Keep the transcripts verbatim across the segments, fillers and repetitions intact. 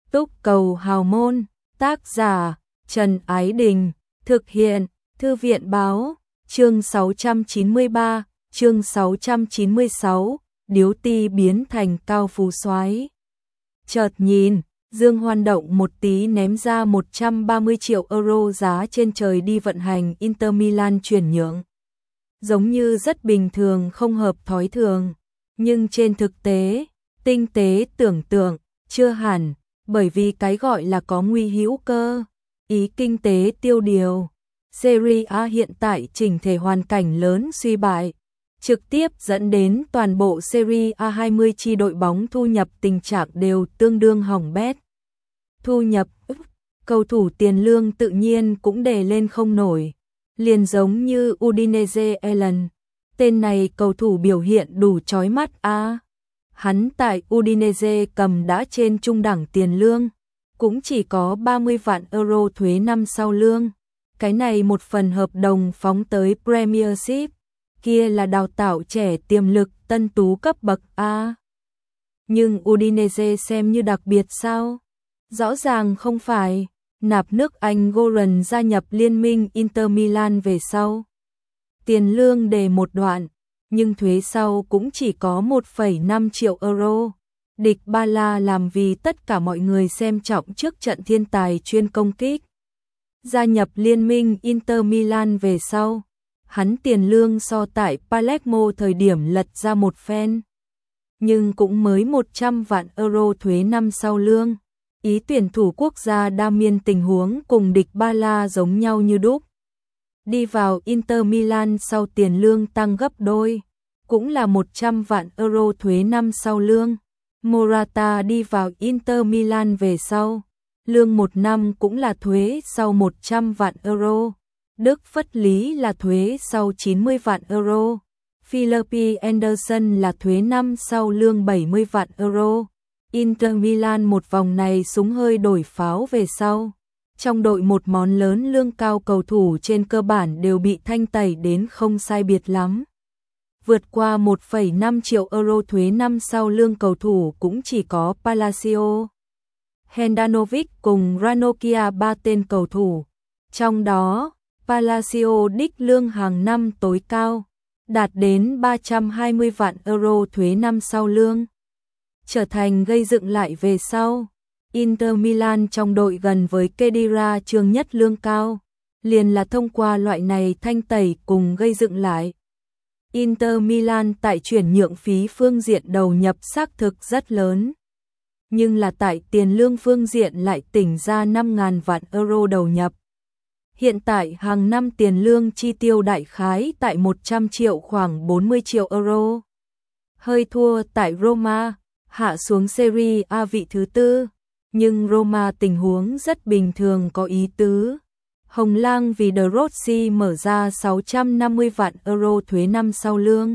Túc cầu hào môn, tác giả Trần Ái Đình, thực hiện Thư viện Báo, chương sáu trăm chín mươi ba, chương sáu trăm chín mươi sáu, Điếu Ti biến thành cao phú soái. Chợt nhìn, Dương Hoan động một tí ném ra một trăm ba mươi triệu euro giá trên trời đi vận hành Inter Milan chuyển nhượng. Giống như rất bình thường không hợp thói thường, nhưng trên thực tế, tinh tế tưởng tượng, chưa hẳn, bởi vì cái gọi là có nguy hữu cơ, ý kinh tế tiêu điều. Serie A hiện tại chỉnh thể hoàn cảnh lớn suy bại, trực tiếp dẫn đến toàn bộ Serie A hai mươi chi đội bóng thu nhập tình trạng đều tương đương hỏng bét. Thu nhập, cầu thủ tiền lương tự nhiên cũng đề lên không nổi, liền giống như Udinese Allen. Tên này cầu thủ biểu hiện đủ chói mắt a. À, hắn tại Udinese cầm đã trên trung đẳng tiền lương, cũng chỉ có ba mươi vạn euro thuế năm sau lương. Cái này một phần hợp đồng phóng tới Premiership, kia là đào tạo trẻ tiềm lực tân tú cấp bậc A. Nhưng Udinese xem như đặc biệt sao? Rõ ràng không phải. Nạp nước Anh Goran gia nhập liên minh Inter Milan về sau. Tiền lương đề một đoạn, nhưng thuế sau cũng chỉ có một phẩy năm triệu euro. Địch Ba La làm vì tất cả mọi người xem trọng trước trận thiên tài chuyên công kích. Gia nhập liên minh Inter Milan về sau, hắn tiền lương so tại Palermo thời điểm lật ra một phen. Nhưng cũng mới một trăm vạn euro thuế năm sau lương. Ý tuyển thủ quốc gia Damian tình huống cùng Địch Ba La giống nhau như đúc. Đi vào Inter Milan sau tiền lương tăng gấp đôi, cũng là một trăm vạn euro thuế năm sau lương. Morata đi vào Inter Milan về sau, lương một năm cũng là thuế sau một trăm vạn euro. Đức Phất Lý là thuế sau chín mươi vạn euro. Philippi Anderson là thuế năm sau lương bảy mươi vạn euro. Inter Milan một vòng này súng hơi đổi pháo về sau. Trong đội một món lớn lương cao cầu thủ trên cơ bản đều bị thanh tẩy đến không sai biệt lắm. Vượt qua một phẩy năm triệu euro thuế năm sau lương cầu thủ cũng chỉ có Palacio, Handanovic cùng Ranocchia ba tên cầu thủ. Trong đó, Palacio đích lương hàng năm tối cao, đạt đến ba trăm hai mươi vạn euro thuế năm sau lương. Trở thành gây dựng lại về sau, Inter Milan trong đội gần với Khedira trường nhất lương cao, liền là thông qua loại này thanh tẩy cùng gây dựng lại. Inter Milan tại chuyển nhượng phí phương diện đầu nhập xác thực rất lớn, nhưng là tại tiền lương phương diện lại tỉnh ra năm nghìn vạn euro đầu nhập. Hiện tại hàng năm tiền lương chi tiêu đại khái tại một trăm triệu khoảng bốn mươi triệu euro. Hơi thua tại Roma, hạ xuống Serie A vị thứ tư, nhưng Roma tình huống rất bình thường có ý tứ. Hồng Lang vì De Rossi mở ra sáu trăm năm mươi vạn euro thuế năm sau lương.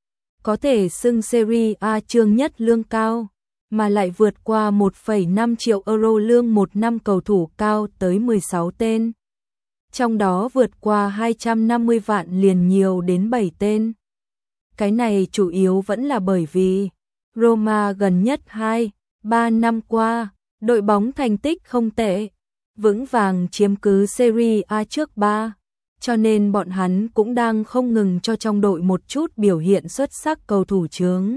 Có thể xưng Serie A chương nhất lương cao, mà lại vượt qua một phẩy năm triệu euro lương một năm cầu thủ cao tới mười sáu tên. Trong đó vượt qua hai trăm năm mươi vạn liền nhiều đến bảy tên. Cái này chủ yếu vẫn là bởi vì Roma gần nhất hai, ba năm qua, đội bóng thành tích không tệ, vững vàng chiếm cứ Serie A trước ba, cho nên bọn hắn cũng đang không ngừng cho trong đội một chút biểu hiện xuất sắc cầu thủ chướng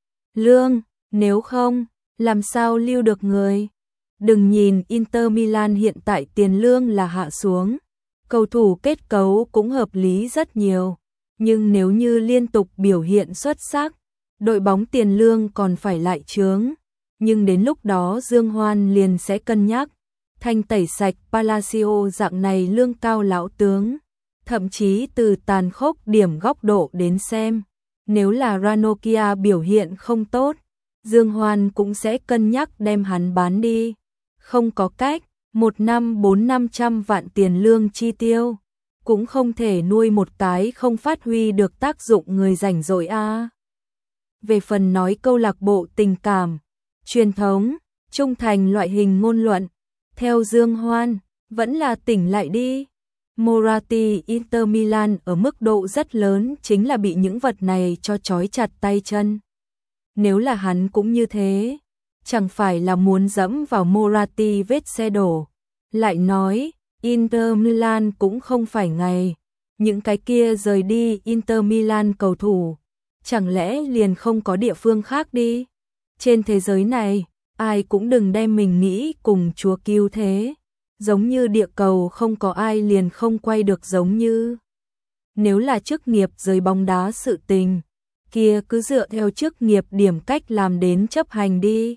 lương, nếu không, làm sao lưu được người. Đừng nhìn Inter Milan hiện tại tiền lương là hạ xuống, cầu thủ kết cấu cũng hợp lý rất nhiều, nhưng nếu như liên tục biểu hiện xuất sắc, đội bóng tiền lương còn phải lại chướng, nhưng đến lúc đó Dương Hoan liền sẽ cân nhắc, thanh tẩy sạch Palacio dạng này lương cao lão tướng, thậm chí từ tàn khốc điểm góc độ đến xem, nếu là Ranocchia biểu hiện không tốt, Dương Hoan cũng sẽ cân nhắc đem hắn bán đi. Không có cách, một năm bốn năm trăm vạn tiền lương chi tiêu, cũng không thể nuôi một cái không phát huy được tác dụng người rảnh rỗi a. Về phần nói câu lạc bộ tình cảm, truyền thống, trung thành loại hình ngôn luận, theo Dương Hoan, vẫn là tỉnh lại đi. Moratti Inter Milan ở mức độ rất lớn chính là bị những vật này cho trói chặt tay chân. Nếu là hắn cũng như thế, chẳng phải là muốn dẫm vào Moratti vết xe đổ. Lại nói, Inter Milan cũng không phải ngày những cái kia rời đi Inter Milan cầu thủ, chẳng lẽ liền không có địa phương khác đi? Trên thế giới này, ai cũng đừng đem mình nghĩ cùng Chúa cứu thế, giống như địa cầu không có ai liền không quay được giống như. Nếu là chức nghiệp giới bóng đá sự tình, kia cứ dựa theo chức nghiệp điểm cách làm đến chấp hành đi.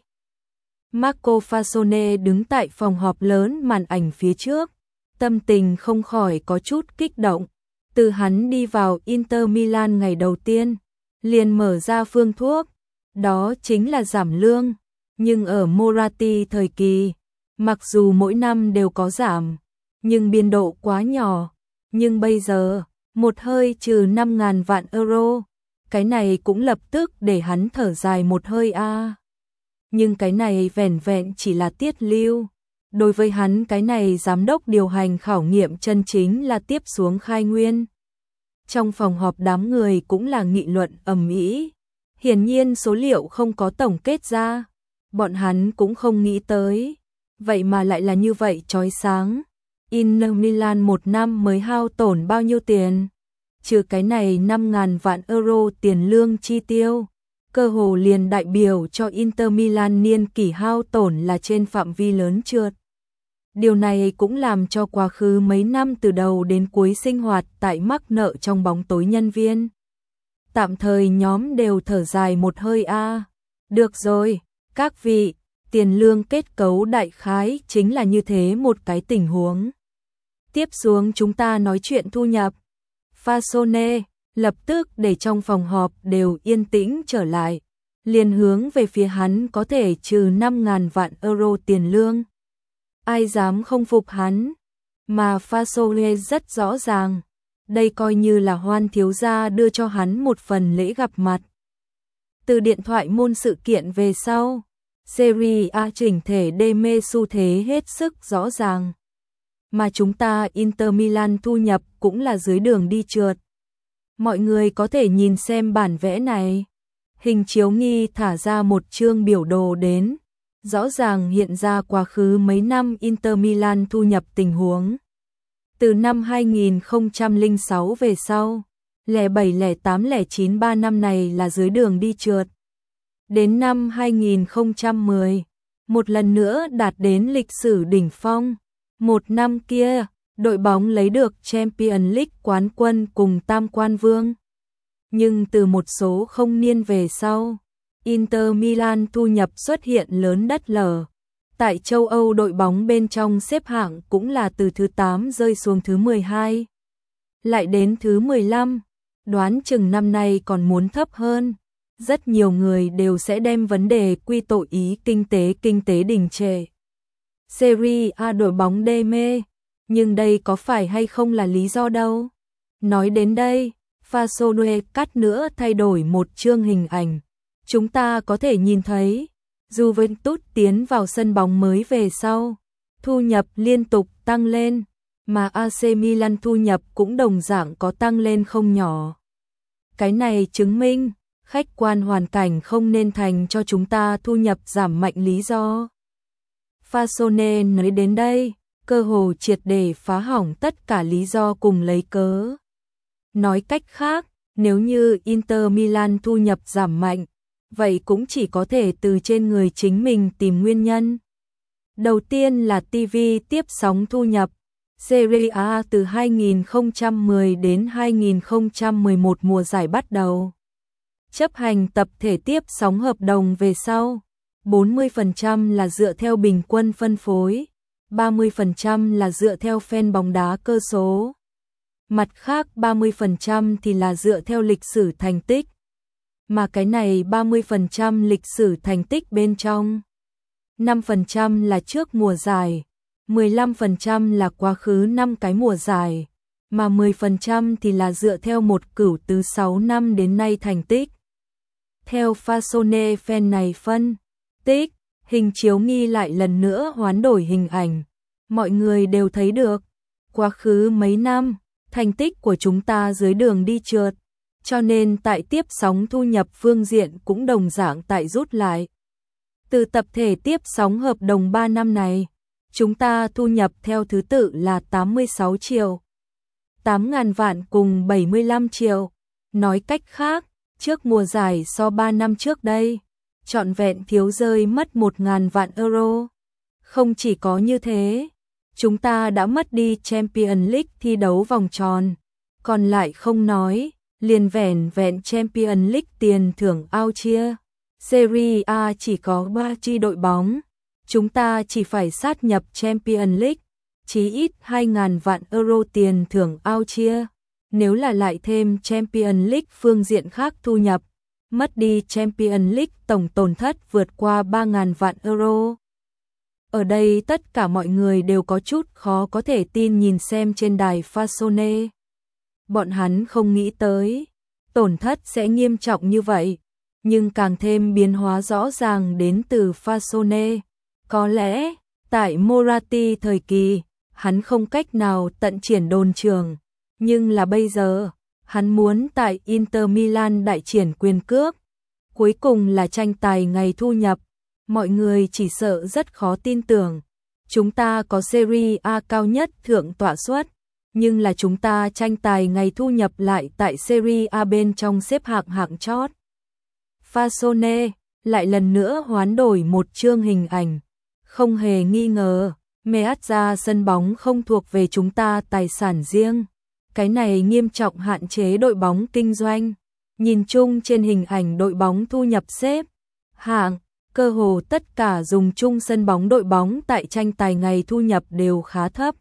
Marco Fasone đứng tại phòng họp lớn màn ảnh phía trước, tâm tình không khỏi có chút kích động. Từ hắn đi vào Inter Milan ngày đầu tiên, liền mở ra phương thuốc, đó chính là giảm lương. Nhưng ở Moratti thời kỳ, mặc dù mỗi năm đều có giảm, nhưng biên độ quá nhỏ. Nhưng bây giờ, một hơi trừ năm ngàn vạn euro, cái này cũng lập tức để hắn thở dài một hơi a. À. Nhưng cái này vẻn vẹn chỉ là tiết lưu. Đối với hắn cái này giám đốc điều hành khảo nghiệm chân chính là tiếp xuống khai nguyên. Trong phòng họp đám người cũng là nghị luận ầm ĩ. Hiển nhiên số liệu không có tổng kết ra, bọn hắn cũng không nghĩ tới. Vậy mà lại là như vậy chói sáng. Inter Milan một năm mới hao tổn bao nhiêu tiền? Trừ cái này năm ngàn vạn euro tiền lương chi tiêu, cơ hồ liền đại biểu cho Inter Milan niên kỷ hao tổn là trên phạm vi lớn trượt. Điều này cũng làm cho quá khứ mấy năm từ đầu đến cuối sinh hoạt tại mắc nợ trong bóng tối nhân viên. Tạm thời nhóm đều thở dài một hơi a. À. Được rồi, các vị, tiền lương kết cấu đại khái chính là như thế một cái tình huống. Tiếp xuống chúng ta nói chuyện thu nhập. Fasone lập tức để trong phòng họp đều yên tĩnh trở lại, liền hướng về phía hắn có thể trừ năm ngàn vạn euro tiền lương. Ai dám không phục hắn, mà Fasole rất rõ ràng, đây coi như là Hoan thiếu gia đưa cho hắn một phần lễ gặp mặt. Từ điện thoại môn sự kiện về sau, Serie A chỉnh thể đê mê xu thế hết sức rõ ràng. Mà chúng ta Inter Milan thu nhập cũng là dưới đường đi trượt. Mọi người có thể nhìn xem bản vẽ này. Hình chiếu nghi thả ra một chương biểu đồ đến, rõ ràng hiện ra quá khứ mấy năm Inter Milan thu nhập tình huống. Từ năm hai nghìn không trăm lẻ sáu về sau, lẻ bảy, lẻ tám, lẻ chín ba năm này là dưới đường đi trượt. Đến năm hai nghìn không trăm mười, một lần nữa đạt đến lịch sử đỉnh phong. Một năm kia, đội bóng lấy được Champions League quán quân cùng tam quan vương. Nhưng từ một số không niên về sau, Inter Milan thu nhập xuất hiện lớn đất lở. Tại châu Âu đội bóng bên trong xếp hạng cũng là từ thứ tám rơi xuống thứ mười hai. Lại đến thứ mười lăm, đoán chừng năm nay còn muốn thấp hơn. Rất nhiều người đều sẽ đem vấn đề quy tội ý kinh tế kinh tế đình trệ. Serie A đội bóng đê mê, nhưng đây có phải hay không là lý do đâu. Nói đến đây, Fasone cắt nữa thay đổi một chương hình ảnh. Chúng ta có thể nhìn thấy, Juventus tiến vào sân bóng mới về sau, thu nhập liên tục tăng lên, mà a xê Milan thu nhập cũng đồng dạng có tăng lên không nhỏ. Cái này chứng minh, khách quan hoàn cảnh không nên thành cho chúng ta thu nhập giảm mạnh lý do. Fasone nói đến đây, cơ hồ triệt để phá hỏng tất cả lý do cùng lấy cớ. Nói cách khác, nếu như Inter Milan thu nhập giảm mạnh, vậy cũng chỉ có thể từ trên người chính mình tìm nguyên nhân. Đầu tiên là ti vi tiếp sóng thu nhập. Serie A từ hai nghìn không trăm mười đến hai nghìn không trăm mười một mùa giải bắt đầu chấp hành tập thể tiếp sóng hợp đồng về sau, bốn mươi phần trăm là dựa theo bình quân phân phối, ba mươi phần trăm là dựa theo fan bóng đá cơ số. Mặt khác ba mươi phần trăm thì là dựa theo lịch sử thành tích. Mà cái này ba mươi phần trăm lịch sử thành tích bên trong, năm phần trăm là trước mùa giải, mười lăm phần trăm là quá khứ năm cái mùa giải, mà mười phần trăm thì là dựa theo một cửu từ sáu năm đến nay thành tích. Theo Fasone fan này phân tích, hình chiếu nghi lại lần nữa hoán đổi hình ảnh. Mọi người đều thấy được, quá khứ mấy năm, thành tích của chúng ta dưới đường đi trượt, cho nên tại tiếp sóng thu nhập phương diện cũng đồng dạng tại rút lại. Từ tập thể tiếp sóng hợp đồng ba năm này, chúng ta thu nhập theo thứ tự là tám mươi sáu triệu, tám ngàn vạn cùng bảy mươi lăm triệu. Nói cách khác, trước mùa giải so ba năm trước đây, trọn vẹn thiếu rơi mất một ngàn vạn euro. Không chỉ có như thế, chúng ta đã mất đi Champions League thi đấu vòng tròn. Còn lại không nói, liền vẻn vẹn Champions League tiền thưởng ao chia. Serie A chỉ có ba chi đội bóng. Chúng ta chỉ phải sát nhập Champions League, chí ít hai ngàn vạn euro tiền thưởng ao chia. Nếu là lại thêm Champions League phương diện khác thu nhập, mất đi Champions League tổng tổn thất vượt qua ba ngàn vạn euro. Ở đây tất cả mọi người đều có chút khó có thể tin nhìn xem trên đài Fasone. Bọn hắn không nghĩ tới, tổn thất sẽ nghiêm trọng như vậy, nhưng càng thêm biến hóa rõ ràng đến từ Fasone. Có lẽ, tại Moratti thời kỳ, hắn không cách nào tận triển đồn trường, nhưng là bây giờ, hắn muốn tại Inter Milan đại triển quyền cước. Cuối cùng là tranh tài ngày thu nhập, mọi người chỉ sợ rất khó tin tưởng. Chúng ta có Serie A cao nhất thượng tọa suất, nhưng là chúng ta tranh tài ngày thu nhập lại tại Serie A bên trong xếp hạng hạng chót. Fasone lại lần nữa hoán đổi một chương hình ảnh. Không hề nghi ngờ, Meazza sân bóng không thuộc về chúng ta tài sản riêng. Cái này nghiêm trọng hạn chế đội bóng kinh doanh. Nhìn chung trên hình ảnh đội bóng thu nhập xếp hạng, cơ hồ tất cả dùng chung sân bóng đội bóng tại tranh tài ngày thu nhập đều khá thấp.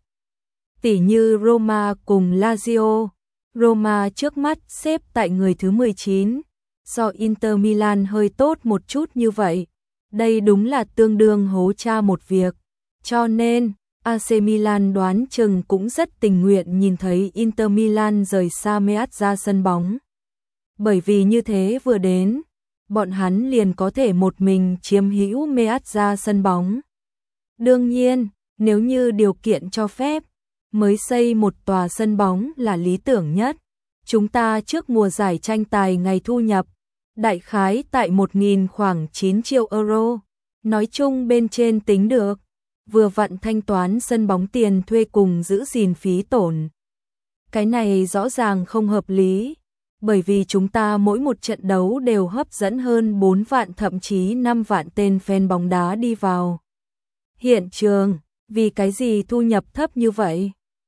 Tỉ như Roma cùng Lazio. Roma trước mắt xếp tại người thứ mười chín, do Inter Milan hơi tốt một chút như vậy. Đây đúng là tương đương hố cha một việc. Cho nên, a xê Milan đoán chừng cũng rất tình nguyện nhìn thấy Inter Milan rời xa Meazza sân bóng. Bởi vì như thế vừa đến, bọn hắn liền có thể một mình chiếm hữu Meazza sân bóng. Đương nhiên, nếu như điều kiện cho phép, mới xây một tòa sân bóng là lý tưởng nhất. Chúng ta trước mùa giải tranh tài ngày thu nhập, đại khái tại một nghìn khoảng chín triệu euro. Nói chung bên trên tính được, vừa vặn thanh toán sân bóng tiền thuê cùng giữ gìn phí tổn. Cái này rõ ràng không hợp lý, bởi vì chúng ta mỗi một trận đấu đều hấp dẫn hơn bốn vạn thậm chí năm vạn tên fan bóng đá đi vào hiện trường. Vì cái gì thu nhập thấp như vậy?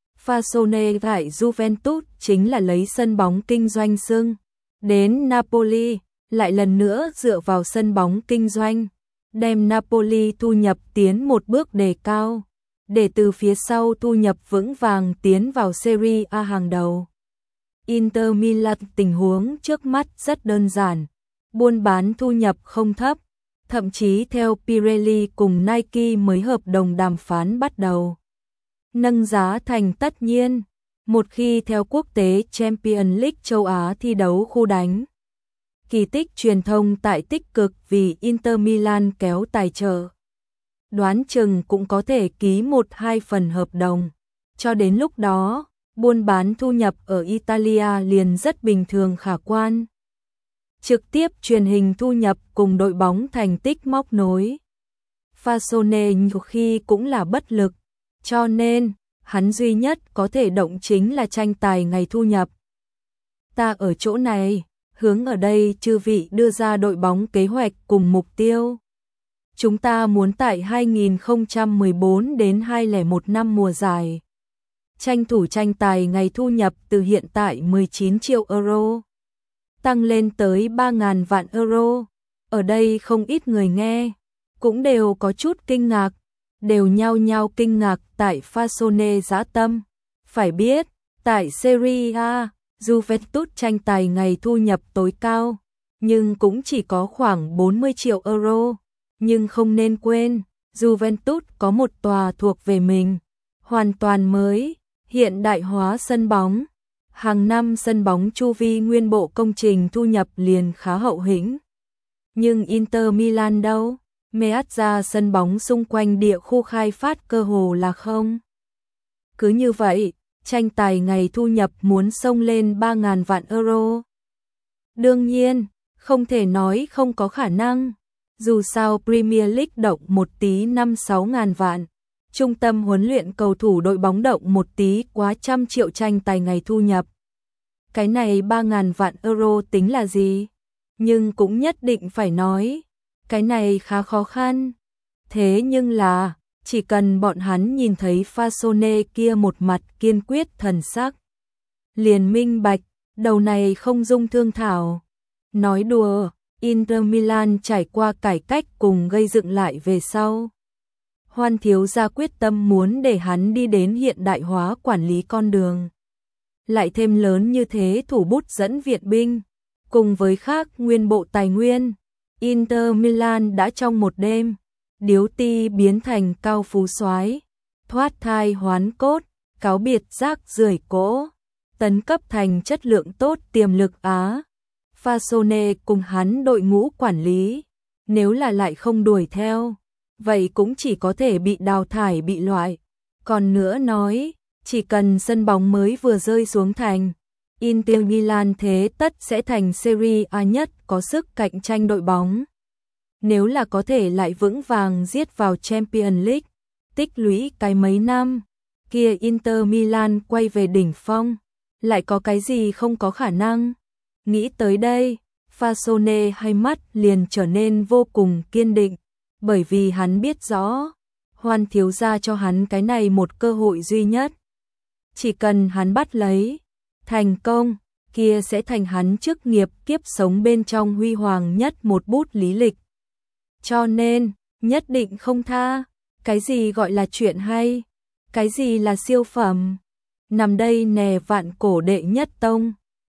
Fasone tại Juventus chính là lấy sân bóng kinh doanh xưng. Đến Napoli, lại lần nữa dựa vào sân bóng kinh doanh, đem Napoli thu nhập tiến một bước đề cao, để từ phía sau thu nhập vững vàng tiến vào Serie A hàng đầu. Inter Milan tình huống trước mắt rất đơn giản, buôn bán thu nhập không thấp, thậm chí theo Pirelli cùng Nike mới hợp đồng đàm phán bắt đầu nâng giá thành tất nhiên, một khi theo quốc tế Champions League châu Á thi đấu khu đánh. Kỳ tích truyền thông tại tích cực vì Inter Milan kéo tài trợ. Đoán chừng cũng có thể ký một hai phần hợp đồng. Cho đến lúc đó, buôn bán thu nhập ở Italia liền rất bình thường khả quan. Trực tiếp truyền hình thu nhập cùng đội bóng thành tích móc nối. Fasone nhiều khi cũng là bất lực, cho nên hắn duy nhất có thể động chính là tranh tài ngày thu nhập. Ta ở chỗ này, hướng ở đây chư vị đưa ra đội bóng kế hoạch cùng mục tiêu. Chúng ta muốn tại hai nghìn không trăm mười bốn đến hai nghìn không trăm lẻ một năm mùa giải, tranh thủ tranh tài ngày thu nhập từ hiện tại mười chín triệu euro, tăng lên tới ba ngàn vạn euro. Ở đây không ít người nghe, cũng đều có chút kinh ngạc, đều nhao nhao kinh ngạc tại Fasone dã tâm. Phải biết, tại Serie A, Juventus tranh tài ngày thu nhập tối cao, nhưng cũng chỉ có khoảng bốn mươi triệu euro. Nhưng không nên quên, Juventus có một tòa thuộc về mình, hoàn toàn mới, hiện đại hóa sân bóng. Hàng năm sân bóng chu vi nguyên bộ công trình thu nhập liền khá hậu hĩnh. Nhưng Inter Milan đâu? Meazza sân bóng xung quanh địa khu khai phát cơ hồ là không. Cứ như vậy, tranh tài ngày thu nhập muốn xông lên ba ngàn vạn euro. Đương nhiên, không thể nói không có khả năng. Dù sao Premier League động một tí năm sáu ngàn vạn, trung tâm huấn luyện cầu thủ đội bóng động một tí quá trăm triệu tranh tài ngày thu nhập. Cái này ba ngàn vạn euro tính là gì? Nhưng cũng nhất định phải nói, cái này khá khó khăn. Thế nhưng là, chỉ cần bọn hắn nhìn thấy Fasone kia một mặt kiên quyết thần sắc, liền minh bạch, đầu này không dung thương thảo. Nói đùa, Inter Milan trải qua cải cách cùng gây dựng lại về sau. Hoan thiếu gia quyết tâm muốn để hắn đi đến hiện đại hóa quản lý con đường. Lại thêm lớn như thế thủ bút dẫn viện binh, cùng với khác nguyên bộ tài nguyên, Inter Milan đã trong một đêm, điếu ti biến thành cao phú soái, thoát thai hoán cốt, cáo biệt rác rưởi cỗ, tấn cấp thành chất lượng tốt tiềm lực Á. Fasone cùng hắn đội ngũ quản lý, nếu là lại không đuổi theo, vậy cũng chỉ có thể bị đào thải bị loại. Còn nữa nói, chỉ cần sân bóng mới vừa rơi xuống thành, Inter Milan thế tất sẽ thành Serie A nhất có sức cạnh tranh đội bóng. Nếu là có thể lại vững vàng giết vào Champions League, tích lũy cái mấy năm, kia Inter Milan quay về đỉnh phong, lại có cái gì không có khả năng. Nghĩ tới đây, Fasone hai mắt liền trở nên vô cùng kiên định, bởi vì hắn biết rõ, Hoan thiếu gia cho hắn cái này một cơ hội duy nhất. Chỉ cần hắn bắt lấy, thành công, kia sẽ thành hắn chức nghiệp kiếp sống bên trong huy hoàng nhất một bút lý lịch. Cho nên, nhất định không tha, cái gì gọi là chuyện hay, cái gì là siêu phẩm. Nằm đây nè vạn cổ đệ nhất tông.